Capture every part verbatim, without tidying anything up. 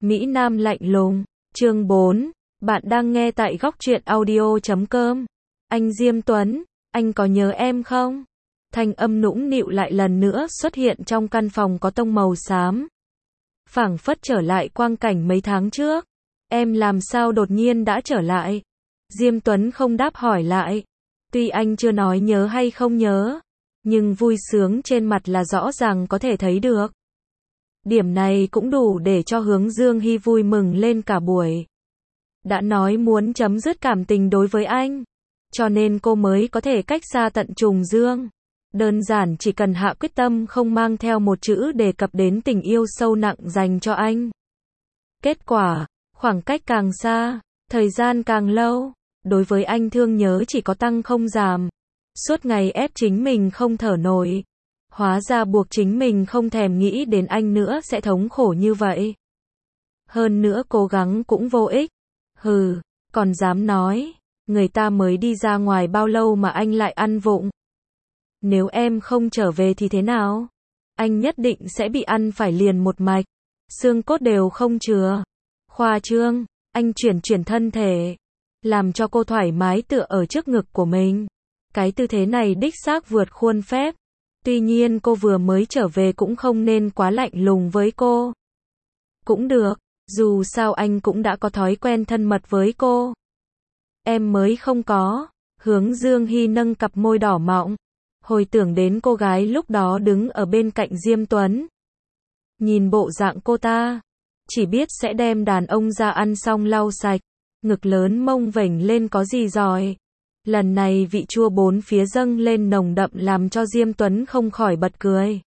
Mỹ Nam lạnh lùng. Chương bốn. Bạn đang nghe tại góc truyện audio chấm com. Anh Diêm Tuấn, anh có nhớ em không? Thanh âm nũng nịu lại lần nữa xuất hiện trong căn phòng có tông màu xám. Phảng phất trở lại quang cảnh mấy tháng trước. Em làm sao đột nhiên đã trở lại? Diêm Tuấn không đáp hỏi lại. Tuy anh chưa nói nhớ hay không nhớ, nhưng vui sướng trên mặt là rõ ràng có thể thấy được. Điểm này cũng đủ để cho Hướng Dương Hy vui mừng lên cả buổi. Đã nói muốn chấm dứt cảm tình đối với anh, cho nên cô mới có thể cách xa tận trùng dương. Đơn giản chỉ cần hạ quyết tâm không mang theo một chữ đề cập đến tình yêu sâu nặng dành cho anh. Kết quả, khoảng cách càng xa, thời gian càng lâu, đối với anh thương nhớ chỉ có tăng không giảm. Suốt ngày ép chính mình không thở nổi. Hóa ra buộc chính mình không thèm nghĩ đến anh nữa sẽ thống khổ như vậy. Hơn nữa cố gắng cũng vô ích. Hừ, còn dám nói, người ta mới đi ra ngoài bao lâu mà anh lại ăn vụng. Nếu em không trở về thì thế nào? Anh nhất định sẽ bị ăn phải liền một mạch. Xương cốt đều không chừa. Khoa trương, anh chuyển chuyển thân thể, làm cho cô thoải mái tựa ở trước ngực của mình. Cái tư thế này đích xác vượt khuôn phép. Tuy nhiên cô vừa mới trở về cũng không nên quá lạnh lùng với cô. Cũng được, dù sao anh cũng đã có thói quen thân mật với cô. Em mới không có. Hướng Dương Hy nâng cặp môi đỏ mọng, hồi tưởng đến cô gái lúc đó đứng ở bên cạnh Diêm Tuấn. Nhìn bộ dạng cô ta, chỉ biết sẽ đem đàn ông ra ăn xong lau sạch, ngực lớn mông vểnh lên có gì giỏi. Lần này vị chua bốn phía dâng lên nồng đậm làm cho Diêm Tuấn không khỏi bật cười.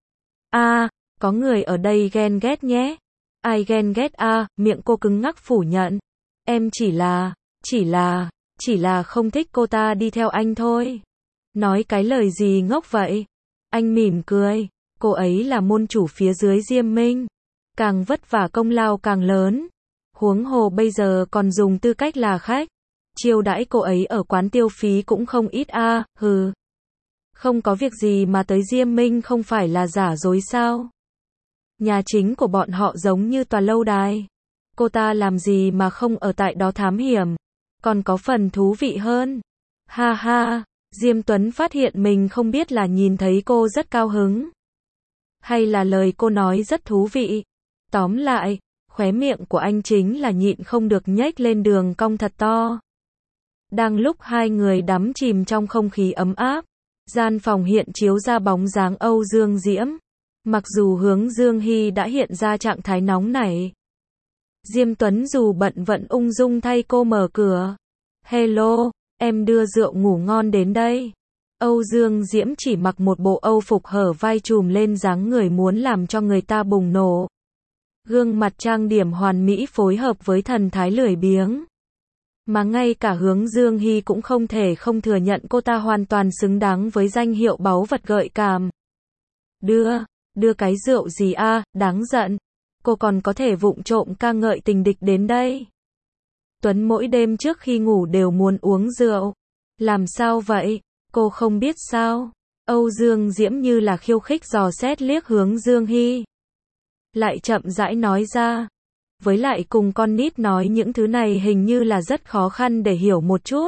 A, à, có người ở đây ghen ghét nhé. Ai ghen ghét a? À, miệng cô cứng ngắc phủ nhận. Em chỉ là, chỉ là, chỉ là không thích cô ta đi theo anh thôi. Nói cái lời gì ngốc vậy? Anh mỉm cười. Cô ấy là môn chủ phía dưới Diêm Minh. Càng vất vả công lao càng lớn. Huống hồ bây giờ còn dùng tư cách là khách. Chiêu đãi cô ấy ở quán tiêu phí cũng không ít a, à, hừ. Không có việc gì mà tới Diêm Minh không phải là giả dối sao? Nhà chính của bọn họ giống như tòa lâu đài. Cô ta làm gì mà không ở tại đó thám hiểm? Còn có phần thú vị hơn. Ha ha, Diêm Tuấn phát hiện mình không biết là nhìn thấy cô rất cao hứng, hay là lời cô nói rất thú vị. Tóm lại, khóe miệng của anh chính là nhịn không được nhếch lên đường cong thật to. Đang lúc hai người đắm chìm trong không khí ấm áp, gian phòng hiện chiếu ra bóng dáng Âu Dương Diễm. Mặc dù Hướng Dương Hy đã hiện ra trạng thái nóng nảy, Diêm Tuấn dù bận vẫn ung dung thay cô mở cửa. Hello, em đưa rượu ngủ ngon đến đây. Âu Dương Diễm chỉ mặc một bộ âu phục hở vai trùm lên dáng người muốn làm cho người ta bùng nổ. Gương mặt trang điểm hoàn mỹ phối hợp với thần thái lười biếng. Mà ngay cả Hướng Dương Hy cũng không thể không thừa nhận cô ta hoàn toàn xứng đáng với danh hiệu báu vật gợi cảm. Đưa, đưa cái rượu gì a, à, đáng giận. Cô còn có thể vụng trộm ca ngợi tình địch đến đây. Tuấn mỗi đêm trước khi ngủ đều muốn uống rượu. Làm sao vậy? Cô không biết sao? Âu Dương Diễm như là khiêu khích dò xét liếc Hướng Dương Hy. Lại chậm rãi nói ra. Với lại cùng con nít nói những thứ này hình như là rất khó khăn để hiểu một chút.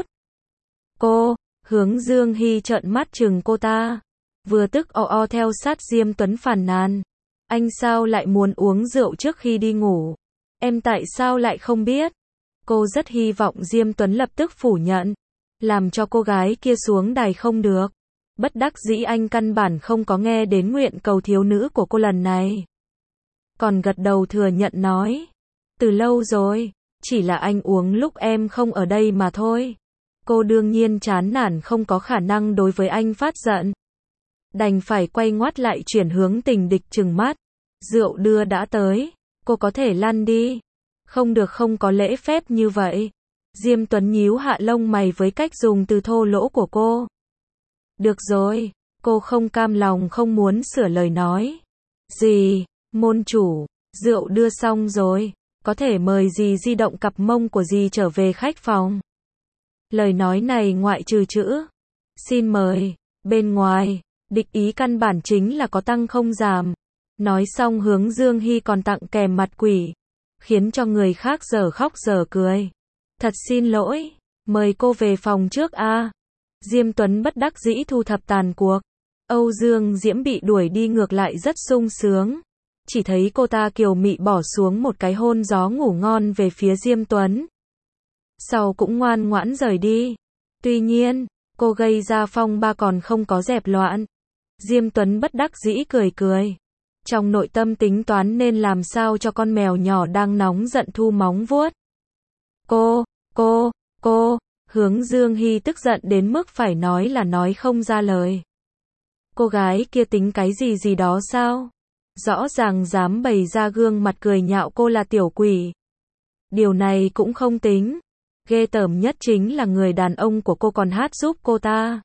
Cô, Hướng Dương Hy trợn mắt trừng cô ta. Vừa tức o o theo sát Diêm Tuấn phàn nàn. Anh sao lại muốn uống rượu trước khi đi ngủ? Em tại sao lại không biết? Cô rất hy vọng Diêm Tuấn lập tức phủ nhận. Làm cho cô gái kia xuống đài không được. Bất đắc dĩ anh căn bản không có nghe đến nguyện cầu thiếu nữ của cô lần này. Còn gật đầu thừa nhận nói. Từ lâu rồi, chỉ là anh uống lúc em không ở đây mà thôi. Cô đương nhiên chán nản không có khả năng đối với anh phát giận. Đành phải quay ngoắt lại chuyển hướng tình địch trừng mắt. Rượu đưa đã tới, cô có thể lăn đi. Không được, không có lễ phép như vậy. Diêm Tuấn nhíu hạ lông mày với cách dùng từ thô lỗ của cô. Được rồi, cô không cam lòng không muốn sửa lời nói. Gì, môn chủ, rượu đưa xong rồi, có thể mời dì di động cặp mông của dì trở về khách phòng. Lời nói này ngoại trừ chữ xin mời, bên ngoài, địch ý căn bản chính là có tăng không giảm. Nói xong Hướng Dương Hy còn tặng kèm mặt quỷ. khiến cho người khác dở khóc dở cười. Thật xin lỗi, mời cô về phòng trước a. Diêm Tuấn bất đắc dĩ thu thập tàn cuộc. Âu Dương Diễm bị đuổi đi ngược lại rất sung sướng. Chỉ thấy cô ta kiều mị bỏ xuống một cái hôn gió ngủ ngon về phía Diêm Tuấn. Sau cũng ngoan ngoãn rời đi. Tuy nhiên, cô gây ra phong ba còn không có dẹp loạn. Diêm Tuấn bất đắc dĩ cười cười. Trong nội tâm tính toán nên làm sao cho con mèo nhỏ đang nóng giận thu móng vuốt. Cô, cô, cô, Hướng Dương Hy tức giận đến mức phải nói là nói không ra lời. Cô gái kia tính cái gì gì đó sao? Rõ ràng dám bày ra gương mặt cười nhạo cô là tiểu quỷ. Điều này cũng không tính. Ghê tởm nhất chính là người đàn ông của cô còn hát giúp cô ta.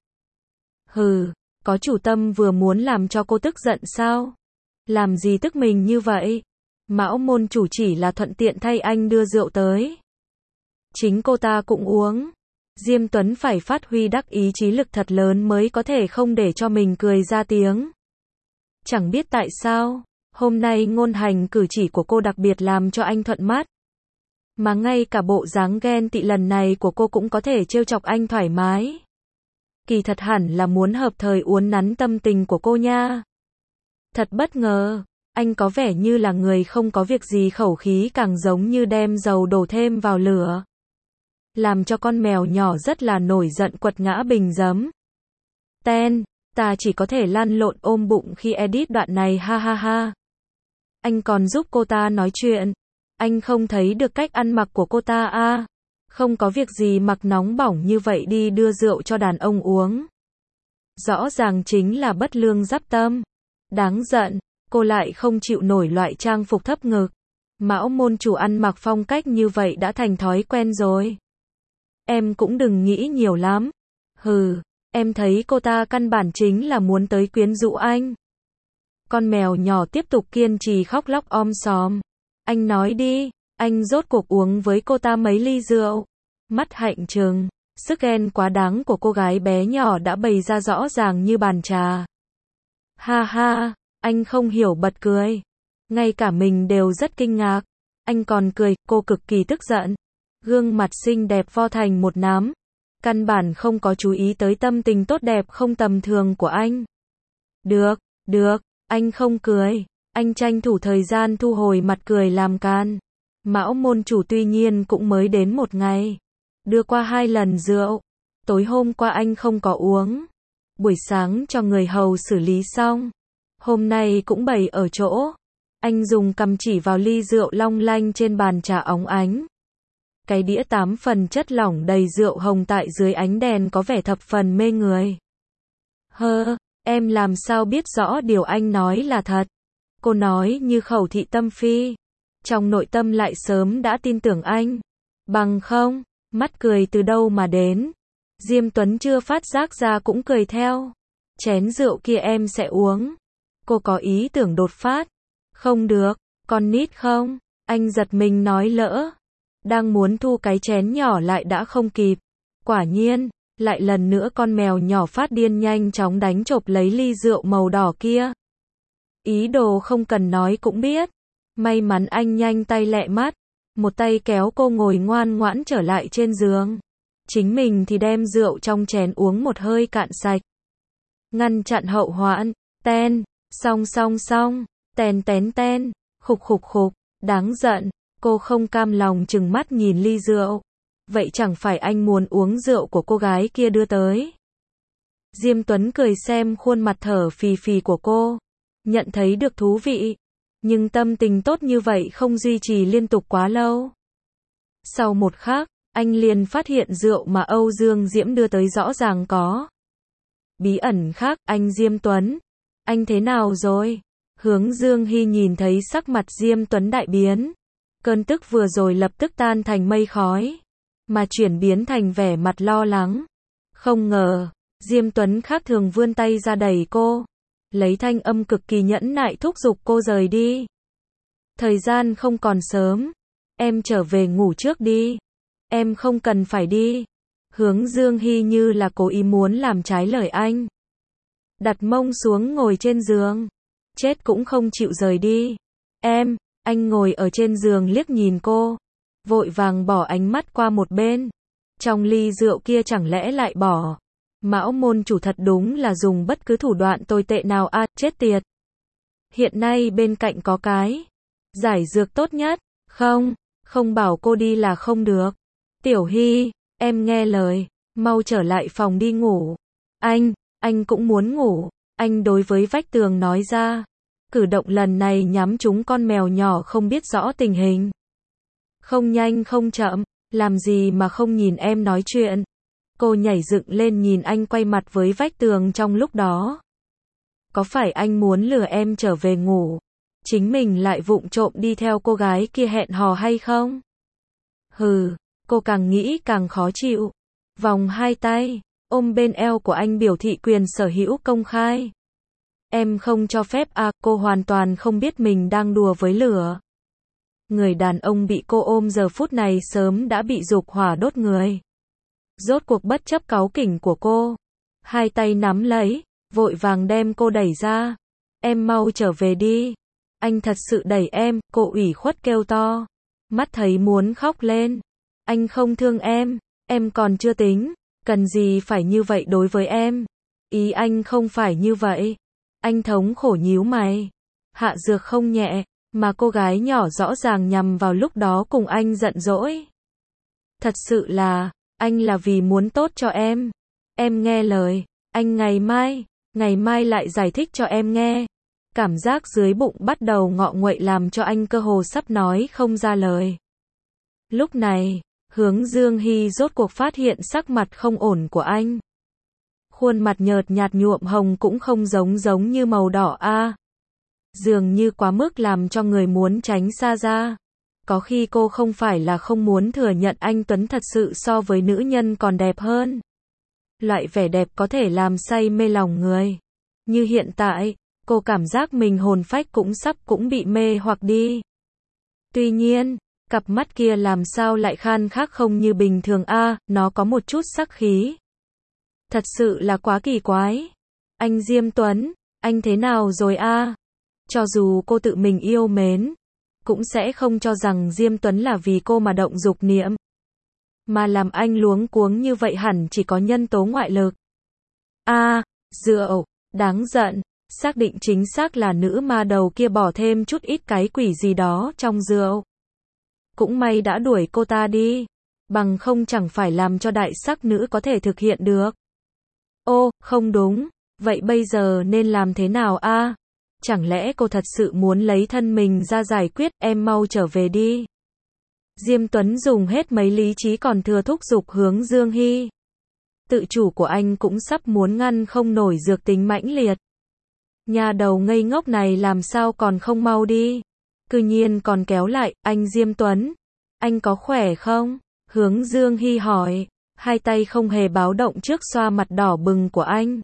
Hừ, có chủ tâm vừa muốn làm cho cô tức giận sao? Làm gì tức mình như vậy? Mão môn chủ chỉ là thuận tiện thay anh đưa rượu tới. Chính cô ta cũng uống. Diêm Tuấn phải phát huy đắc ý chí lực thật lớn mới có thể không để cho mình cười ra tiếng. Chẳng biết tại sao, hôm nay ngôn hành cử chỉ của cô đặc biệt làm cho anh thuận mắt. Mà ngay cả bộ dáng ghen tị lần này của cô cũng có thể trêu chọc anh thoải mái. Kỳ thật hẳn là muốn hợp thời uốn nắn tâm tình của cô nha. Thật bất ngờ, anh có vẻ như là người không có việc gì, khẩu khí càng giống như đem dầu đổ thêm vào lửa. Làm cho con mèo nhỏ rất là nổi giận quật ngã bình giấm. Ten, ta chỉ có thể lăn lộn ôm bụng khi edit đoạn này ha ha ha. Anh còn giúp cô ta nói chuyện. Anh không thấy được cách ăn mặc của cô ta à. Không có việc gì mặc nóng bỏng như vậy đi đưa rượu cho đàn ông uống. Rõ ràng chính là bất lương giáp tâm. Đáng giận, cô lại không chịu nổi loại trang phục thấp ngực. Mão môn chủ ăn mặc phong cách như vậy đã thành thói quen rồi. Em cũng đừng nghĩ nhiều lắm. Hừ, em thấy cô ta căn bản chính là muốn tới quyến rũ anh. Con mèo nhỏ tiếp tục kiên trì khóc lóc om sòm. Anh nói đi, anh rốt cuộc uống với cô ta mấy ly rượu. Mắt hạnh trừng, sức ghen quá đáng của cô gái bé nhỏ đã bày ra rõ ràng như bàn trà. Ha ha, anh không hiểu bật cười. Ngay cả mình đều rất kinh ngạc. Anh còn cười, cô cực kỳ tức giận. Gương mặt xinh đẹp vo thành một nám. Căn bản không có chú ý tới tâm tình tốt đẹp không tầm thường của anh. Được, được, anh không cười. Anh tranh thủ thời gian thu hồi mặt cười làm can. Mão môn chủ tuy nhiên cũng mới đến một ngày. Đưa qua hai lần rượu. Tối hôm qua anh không có uống. Buổi sáng cho người hầu xử lý xong. Hôm nay cũng bày ở chỗ. Anh dùng cầm chỉ vào ly rượu long lanh trên bàn trà óng ánh. Cái đĩa tám phần chất lỏng đầy rượu hồng tại dưới ánh đèn có vẻ thập phần mê người. Hơ, em làm sao biết rõ điều anh nói là thật? Cô nói như khẩu thị tâm phi. Trong nội tâm lại sớm đã tin tưởng anh. Bằng không, mắt cười từ đâu mà đến. Diêm Tuấn chưa phát giác ra cũng cười theo. Chén rượu kia em sẽ uống. Cô có ý tưởng đột phát. Không được, con nít không? Anh giật mình nói lỡ. Đang muốn thu cái chén nhỏ lại đã không kịp. Quả nhiên, lại lần nữa con mèo nhỏ phát điên nhanh chóng đánh chộp lấy ly rượu màu đỏ kia. Ý đồ không cần nói cũng biết. May mắn anh nhanh tay lẹ mắt. Một tay kéo cô ngồi ngoan ngoãn trở lại trên giường. Chính mình thì đem rượu trong chén uống một hơi cạn sạch. Ngăn chặn hậu hoạn. Ten, song song song, ten tén ten, khục khục khục, đáng giận. Cô không cam lòng chừng mắt nhìn ly rượu. Vậy chẳng phải anh muốn uống rượu của cô gái kia đưa tới. Diêm Tuấn cười xem khuôn mặt thở phì phì của cô. Nhận thấy được thú vị. Nhưng tâm tình tốt như vậy không duy trì liên tục quá lâu. Sau một khắc, anh liền phát hiện rượu mà Âu Dương Diễm đưa tới rõ ràng có bí ẩn khác. Anh Diêm Tuấn, anh thế nào rồi? Hướng Dương Hy nhìn thấy sắc mặt Diêm Tuấn đại biến. Cơn tức vừa rồi lập tức tan thành mây khói, mà chuyển biến thành vẻ mặt lo lắng. Không ngờ, Diêm Tuấn khác thường vươn tay ra đẩy cô, lấy thanh âm cực kỳ nhẫn nại thúc giục cô rời đi. Thời gian không còn sớm, em trở về ngủ trước đi. Em không cần phải đi. Hướng Dương Hy như là cố ý muốn làm trái lời anh. Đặt mông xuống ngồi trên giường, chết cũng không chịu rời đi. Em, Anh ngồi ở trên giường liếc nhìn cô, vội vàng bỏ ánh mắt qua một bên. Trong ly rượu kia chẳng lẽ lại bỏ. Mão môn chủ thật đúng là dùng bất cứ thủ đoạn tồi tệ nào a, à, chết tiệt. Hiện nay bên cạnh có cái giải dược tốt nhất, không, không bảo cô đi là không được. Tiểu Hy, em nghe lời, mau trở lại phòng đi ngủ. Anh, anh cũng muốn ngủ, anh đối với vách tường nói ra. Cử động lần này nhắm trúng con mèo nhỏ không biết rõ tình hình. Không nhanh không chậm, làm gì mà không nhìn em nói chuyện. Cô nhảy dựng lên nhìn anh quay mặt với vách tường trong lúc đó. Có phải anh muốn lừa em trở về ngủ, chính mình lại vụng trộm đi theo cô gái kia hẹn hò hay không? Hừ, cô càng nghĩ càng khó chịu. Vòng hai tay, ôm bên eo của anh biểu thị quyền sở hữu công khai. Em không cho phép à, cô hoàn toàn không biết mình đang đùa với lửa. Người đàn ông bị cô ôm giờ phút này sớm đã bị dục hỏa đốt người. Rốt cuộc bất chấp cáu kỉnh của cô, hai tay nắm lấy, vội vàng đem cô đẩy ra. Em mau trở về đi. Anh thật sự đẩy em, cô ủy khuất kêu to. Mắt thấy muốn khóc lên. Anh không thương em, em còn chưa tính, cần gì phải như vậy đối với em. Ý anh không phải như vậy. Anh thống khổ nhíu mày. Hạ dược không nhẹ, mà cô gái nhỏ rõ ràng nhằm vào lúc đó cùng anh giận dỗi. Thật sự là, anh là vì muốn tốt cho em. Em nghe lời, anh ngày mai, ngày mai lại giải thích cho em nghe. Cảm giác dưới bụng bắt đầu ngọ nguậy làm cho anh cơ hồ sắp nói không ra lời. Lúc này, Hướng Dương Hy rốt cuộc phát hiện sắc mặt không ổn của anh. Khuôn mặt nhợt nhạt nhuộm hồng cũng không giống giống như màu đỏ a. À. Dường như quá mức làm cho người muốn tránh xa ra. Có khi cô không phải là không muốn thừa nhận anh Tuấn thật sự so với nữ nhân còn đẹp hơn. Loại vẻ đẹp có thể làm say mê lòng người. Như hiện tại, cô cảm giác mình hồn phách cũng sắp cũng bị mê hoặc đi. Tuy nhiên, cặp mắt kia làm sao lại khan khác không như bình thường a, à, nó có một chút sắc khí. Thật sự là quá kỳ quái. Anh Diêm Tuấn, anh thế nào rồi a? À? Cho dù cô tự mình yêu mến, cũng sẽ không cho rằng Diêm Tuấn là vì cô mà động dục niệm. Mà làm anh luống cuống như vậy hẳn chỉ có nhân tố ngoại lực. A, à, rượu, đáng giận, xác định chính xác là nữ ma đầu kia bỏ thêm chút ít cái quỷ gì đó trong rượu. Cũng may đã đuổi cô ta đi, bằng không chẳng phải làm cho đại sắc nữ có thể thực hiện được. Ô, không đúng, vậy bây giờ nên làm thế nào a? À? Chẳng lẽ cô thật sự muốn lấy thân mình ra giải quyết, em mau trở về đi. Diêm Tuấn dùng hết mấy lý trí còn thừa thúc giục Hướng Dương Hy. Tự chủ của anh cũng sắp muốn ngăn không nổi dược tính mãnh liệt. Nhà đầu ngây ngốc này làm sao còn không mau đi. Cư nhiên còn kéo lại, anh Diêm Tuấn. Anh có khỏe không? Hướng Dương Hy hỏi, hai tay không hề báo động trước xoa mặt đỏ bừng của anh.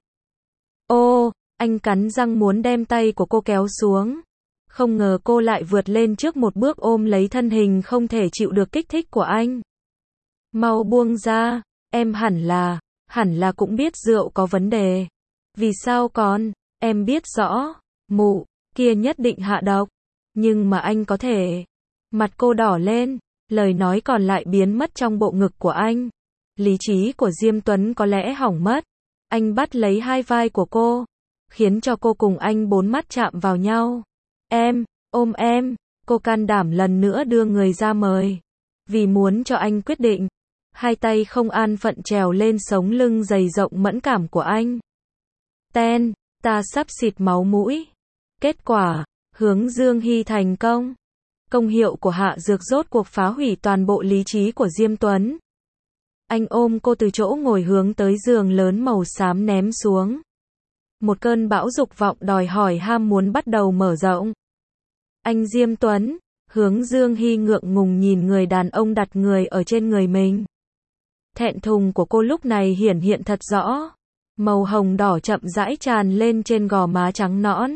Ô, anh cắn răng muốn đem tay của cô kéo xuống. Không ngờ cô lại vượt lên trước một bước ôm lấy thân hình không thể chịu được kích thích của anh. Mau buông ra, em hẳn là, hẳn là cũng biết rượu có vấn đề. Vì sao còn, em biết rõ, mụ, kia nhất định hạ độc. Nhưng mà anh có thể. Mặt cô đỏ lên, lời nói còn lại biến mất trong bộ ngực của anh. Lý trí của Diêm Tuấn có lẽ hỏng mất. Anh bắt lấy hai vai của cô, khiến cho cô cùng anh bốn mắt chạm vào nhau. Em, ôm em, cô can đảm lần nữa đưa người ra mời. Vì muốn cho anh quyết định, hai tay không an phận trèo lên sống lưng dày rộng mẫn cảm của anh. Ten, ta sắp xịt máu mũi. Kết quả, Hướng Dương Hy thành công. Công hiệu của hạ dược rốt cuộc phá hủy toàn bộ lý trí của Diêm Tuấn. Anh ôm cô từ chỗ ngồi hướng tới giường lớn màu xám ném xuống. Một cơn bão dục vọng đòi hỏi ham muốn bắt đầu mở rộng. Anh Diêm Tuấn, Hướng Dương Hy ngượng ngùng nhìn người đàn ông đặt người ở trên người mình. Thẹn thùng của cô lúc này hiển hiện thật rõ. Màu hồng đỏ chậm rãi tràn lên trên gò má trắng nõn.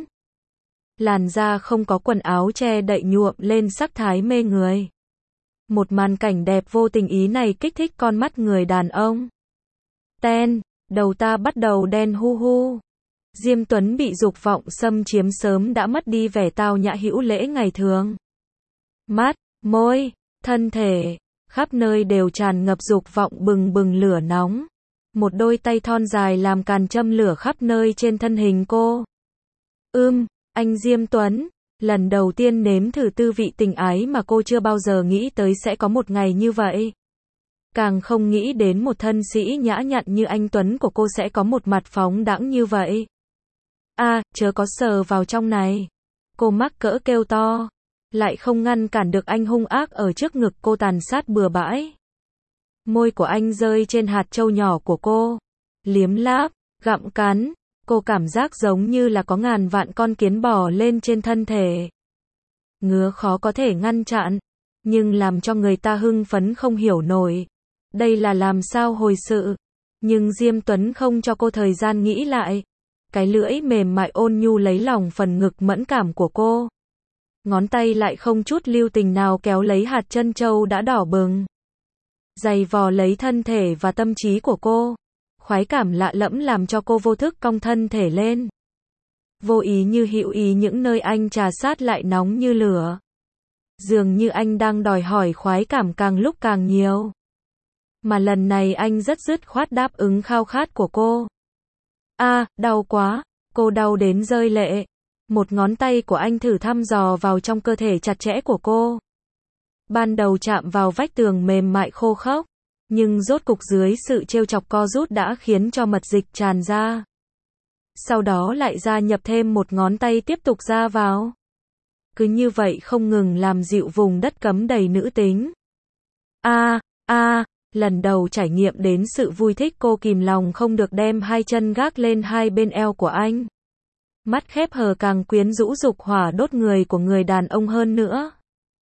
Làn da không có quần áo che đậy nhuộm lên sắc thái mê người. Một màn cảnh đẹp vô tình ý này kích thích con mắt người đàn ông. Ten, đầu ta bắt đầu đen hu hu. Diêm Tuấn bị dục vọng xâm chiếm sớm đã mất đi vẻ tao nhã hữu lễ ngày thường. mắt, môi, thân thể, khắp nơi đều tràn ngập dục vọng bừng bừng lửa nóng. Một đôi tay thon dài làm càn châm lửa khắp nơi trên thân hình cô. Ưm, anh Diêm Tuấn, lần đầu tiên nếm thử tư vị tình ái mà cô chưa bao giờ nghĩ tới sẽ có một ngày như vậy. Càng không nghĩ đến một thân sĩ nhã nhặn như anh Tuấn của cô sẽ có một mặt phóng đãng như vậy. A, à, chớ có sờ vào trong này. Cô mắc cỡ kêu to. Lại không ngăn cản được anh hung ác ở trước ngực cô tàn sát bừa bãi. Môi của anh rơi trên hạt trâu nhỏ của cô. Liếm láp, gặm cắn. Cô cảm giác giống như là có ngàn vạn con kiến bò lên trên thân thể. Ngứa khó có thể ngăn chặn. Nhưng làm cho người ta hưng phấn không hiểu nổi. Đây là làm sao hồi sự. Nhưng Diêm Tuấn không cho cô thời gian nghĩ lại. Cái lưỡi mềm mại ôn nhu lấy lòng phần ngực mẫn cảm của cô. Ngón tay lại không chút lưu tình nào kéo lấy hạt chân trâu đã đỏ bừng. Giày vò lấy thân thể và tâm trí của cô. Khoái cảm lạ lẫm làm cho cô vô thức cong thân thể lên. Vô ý như hữu ý những nơi anh trà sát lại nóng như lửa. Dường như anh đang đòi hỏi khoái cảm càng lúc càng nhiều. Mà lần này anh rất dứt khoát đáp ứng khao khát của cô. A, à, đau quá, cô đau đến rơi lệ. Một ngón tay của anh thử thăm dò vào trong cơ thể chặt chẽ của cô. Ban đầu chạm vào vách tường mềm mại khô khốc, nhưng rốt cục dưới sự trêu chọc co rút đã khiến cho mật dịch tràn ra. Sau đó lại gia nhập thêm một ngón tay tiếp tục ra vào. Cứ như vậy không ngừng làm dịu vùng đất cấm đầy nữ tính. A, a, lần đầu trải nghiệm đến sự vui thích cô kìm lòng không được đem hai chân gác lên hai bên eo của anh. Mắt khép hờ càng quyến rũ dục hỏa đốt người của người đàn ông hơn nữa.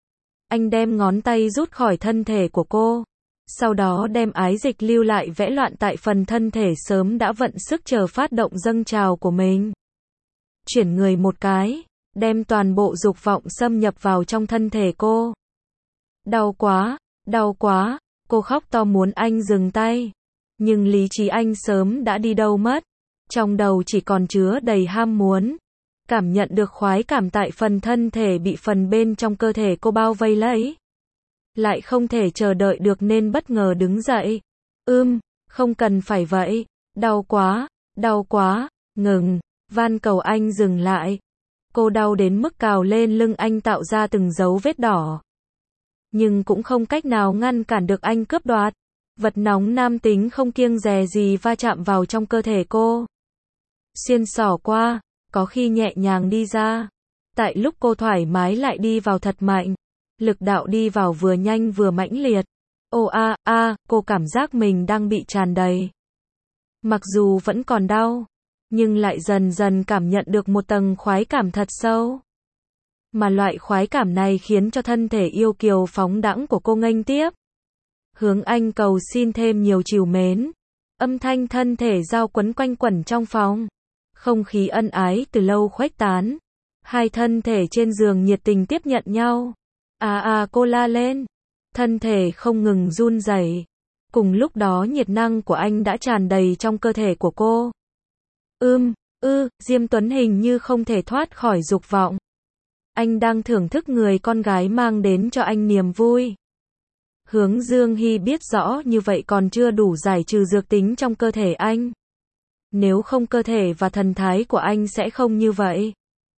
Anh đem ngón tay rút khỏi thân thể của cô. Sau đó đem ái dịch lưu lại vẽ loạn tại phần thân thể sớm đã vận sức chờ phát động dâng trào của mình. Chuyển người một cái, đem toàn bộ dục vọng xâm nhập vào trong thân thể cô. Đau quá, đau quá, cô khóc to muốn anh dừng tay. Nhưng lý trí anh sớm đã đi đâu mất. Trong đầu chỉ còn chứa đầy ham muốn. Cảm nhận được khoái cảm tại phần thân thể bị phần bên trong cơ thể cô bao vây lấy. Lại không thể chờ đợi được nên bất ngờ đứng dậy. Ưm, không cần phải vậy. Đau quá, đau quá, ngừng, van cầu anh dừng lại. Cô đau đến mức cào lên lưng anh tạo ra từng dấu vết đỏ. Nhưng cũng không cách nào ngăn cản được anh cướp đoạt. Vật nóng nam tính không kiêng dè gì va chạm vào trong cơ thể cô. Xuyên xỏ qua, có khi nhẹ nhàng đi ra. Tại lúc cô thoải mái lại đi vào thật mạnh. Lực đạo đi vào vừa nhanh vừa mãnh liệt. Ô a a, cô cảm giác mình đang bị tràn đầy. Mặc dù vẫn còn đau, nhưng lại dần dần cảm nhận được một tầng khoái cảm thật sâu. Mà loại khoái cảm này khiến cho thân thể yêu kiều phóng đãng của cô nghênh tiếp. Hướng anh cầu xin thêm nhiều trìu mến. Âm thanh thân thể giao quấn quanh quẩn trong phòng. Không khí ân ái từ lâu khuếch tán. Hai thân thể trên giường nhiệt tình tiếp nhận nhau. À à cô la lên. Thân thể không ngừng run rẩy. Cùng lúc đó nhiệt năng của anh đã tràn đầy trong cơ thể của cô. Ưm, ư, Diêm Tuấn hình như không thể thoát khỏi dục vọng. Anh đang thưởng thức người con gái mang đến cho anh niềm vui. Hướng Dương Hy biết rõ như vậy còn chưa đủ giải trừ dược tính trong cơ thể anh. Nếu không cơ thể và thần thái của anh sẽ không như vậy.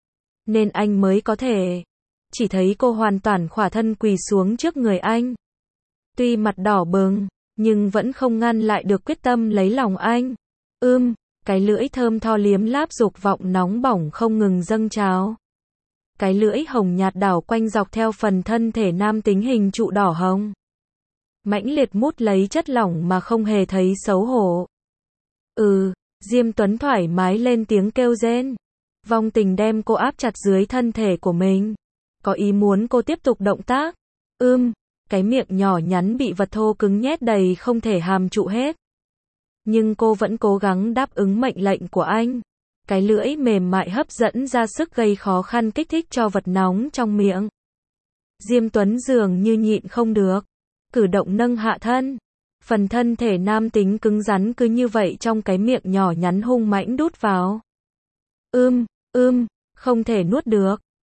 Nên anh mới có thể. Chỉ thấy cô hoàn toàn khỏa thân quỳ xuống trước người anh. Tuy mặt đỏ bừng, nhưng vẫn không ngăn lại được quyết tâm lấy lòng anh. Ưm, cái lưỡi thơm tho liếm láp dục vọng nóng bỏng không ngừng dâng trào. Cái lưỡi hồng nhạt đảo quanh dọc theo phần thân thể nam tính hình trụ đỏ hồng. Mãnh liệt mút lấy chất lỏng mà không hề thấy xấu hổ. Ừ, Diêm Tuấn thoải mái lên tiếng kêu rên. Vong tình đem cô áp chặt dưới thân thể của mình. Có ý muốn cô tiếp tục động tác. Ưm, cái miệng nhỏ nhắn bị vật thô cứng nhét đầy không thể hàm trụ hết. Nhưng cô vẫn cố gắng đáp ứng mệnh lệnh của anh. Cái lưỡi mềm mại hấp dẫn ra sức gây khó khăn kích thích cho vật nóng trong miệng. Diêm Tuấn dường như nhịn không được. Cử động nâng hạ thân. Phần thân thể nam tính cứng rắn cứ như vậy trong cái miệng nhỏ nhắn hung mãnh đút vào. Ưm, ưm, không thể nuốt được.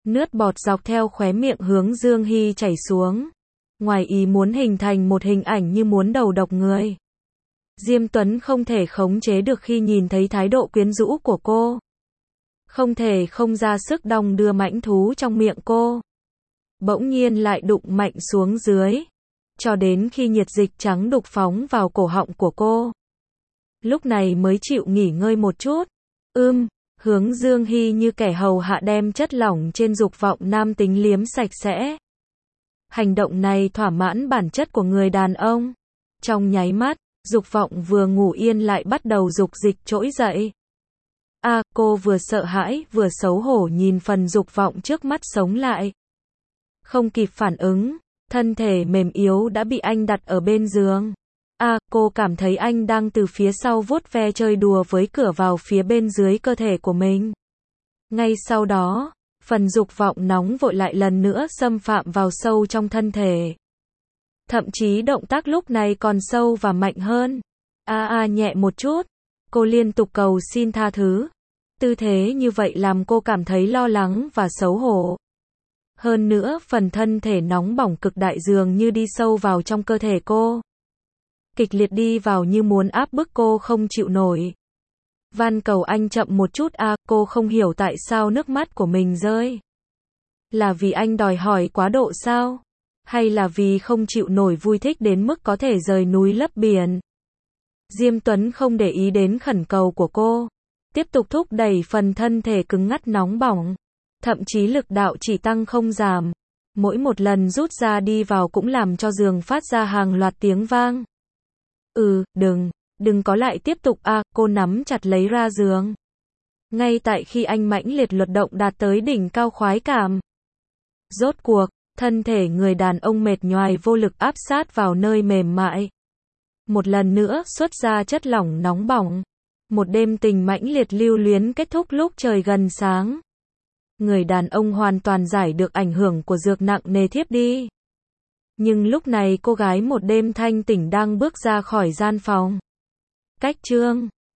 Nước bọt dọc theo khóe miệng Hướng Dương Hy chảy xuống. Ngoài ý muốn hình thành một hình ảnh như muốn đầu độc người. Diêm Tuấn không thể khống chế được khi nhìn thấy thái độ quyến rũ của cô. Không thể không ra sức đong đưa mãnh thú trong miệng cô. Bỗng nhiên lại đụng mạnh xuống dưới. Cho đến khi nhiệt dịch trắng đục phóng vào cổ họng của cô. Lúc này mới chịu nghỉ ngơi một chút. Ưm, Hướng Dương Hy như kẻ hầu hạ đem chất lỏng trên dục vọng nam tính liếm sạch sẽ. Hành động này thỏa mãn bản chất của người đàn ông. Trong nháy mắt, dục vọng vừa ngủ yên lại bắt đầu dục dịch trỗi dậy. A, à, cô vừa sợ hãi vừa xấu hổ nhìn phần dục vọng trước mắt sống lại. Không kịp phản ứng, thân thể mềm yếu đã bị anh đặt ở bên giường. A, à, cô cảm thấy anh đang từ phía sau vuốt ve chơi đùa với cửa vào phía bên dưới cơ thể của mình. Ngay sau đó, phần dục vọng nóng vội lại lần nữa xâm phạm vào sâu trong thân thể. Thậm chí động tác lúc này còn sâu và mạnh hơn. A a nhẹ một chút. Cô liên tục cầu xin tha thứ. Tư thế như vậy làm cô cảm thấy lo lắng và xấu hổ. Hơn nữa phần thân thể nóng bỏng cực đại dường như đi sâu vào trong cơ thể cô. Kịch liệt đi vào như muốn áp bức cô không chịu nổi. Van cầu anh chậm một chút a, à, cô không hiểu tại sao nước mắt của mình rơi. Là vì anh đòi hỏi quá độ sao? Hay là vì không chịu nổi vui thích đến mức có thể rời núi lấp biển? Diêm Tuấn không để ý đến khẩn cầu của cô. Tiếp tục thúc đẩy phần thân thể cứng ngắt nóng bỏng. Thậm chí lực đạo chỉ tăng không giảm. Mỗi một lần rút ra đi vào cũng làm cho giường phát ra hàng loạt tiếng vang. Ừ, đừng, đừng có lại tiếp tục a, à, cô nắm chặt lấy ra giường. Ngay tại khi anh mãnh liệt luật động đạt tới đỉnh cao khoái cảm. Rốt cuộc, thân thể người đàn ông mệt nhoài vô lực áp sát vào nơi mềm mại. Một lần nữa xuất ra chất lỏng nóng bỏng. Một đêm tình mãnh liệt lưu luyến kết thúc lúc trời gần sáng. Người đàn ông hoàn toàn giải được ảnh hưởng của dược nặng nề thiếp đi. Nhưng lúc này cô gái một đêm thanh tỉnh đang bước ra khỏi gian phòng. Cách chương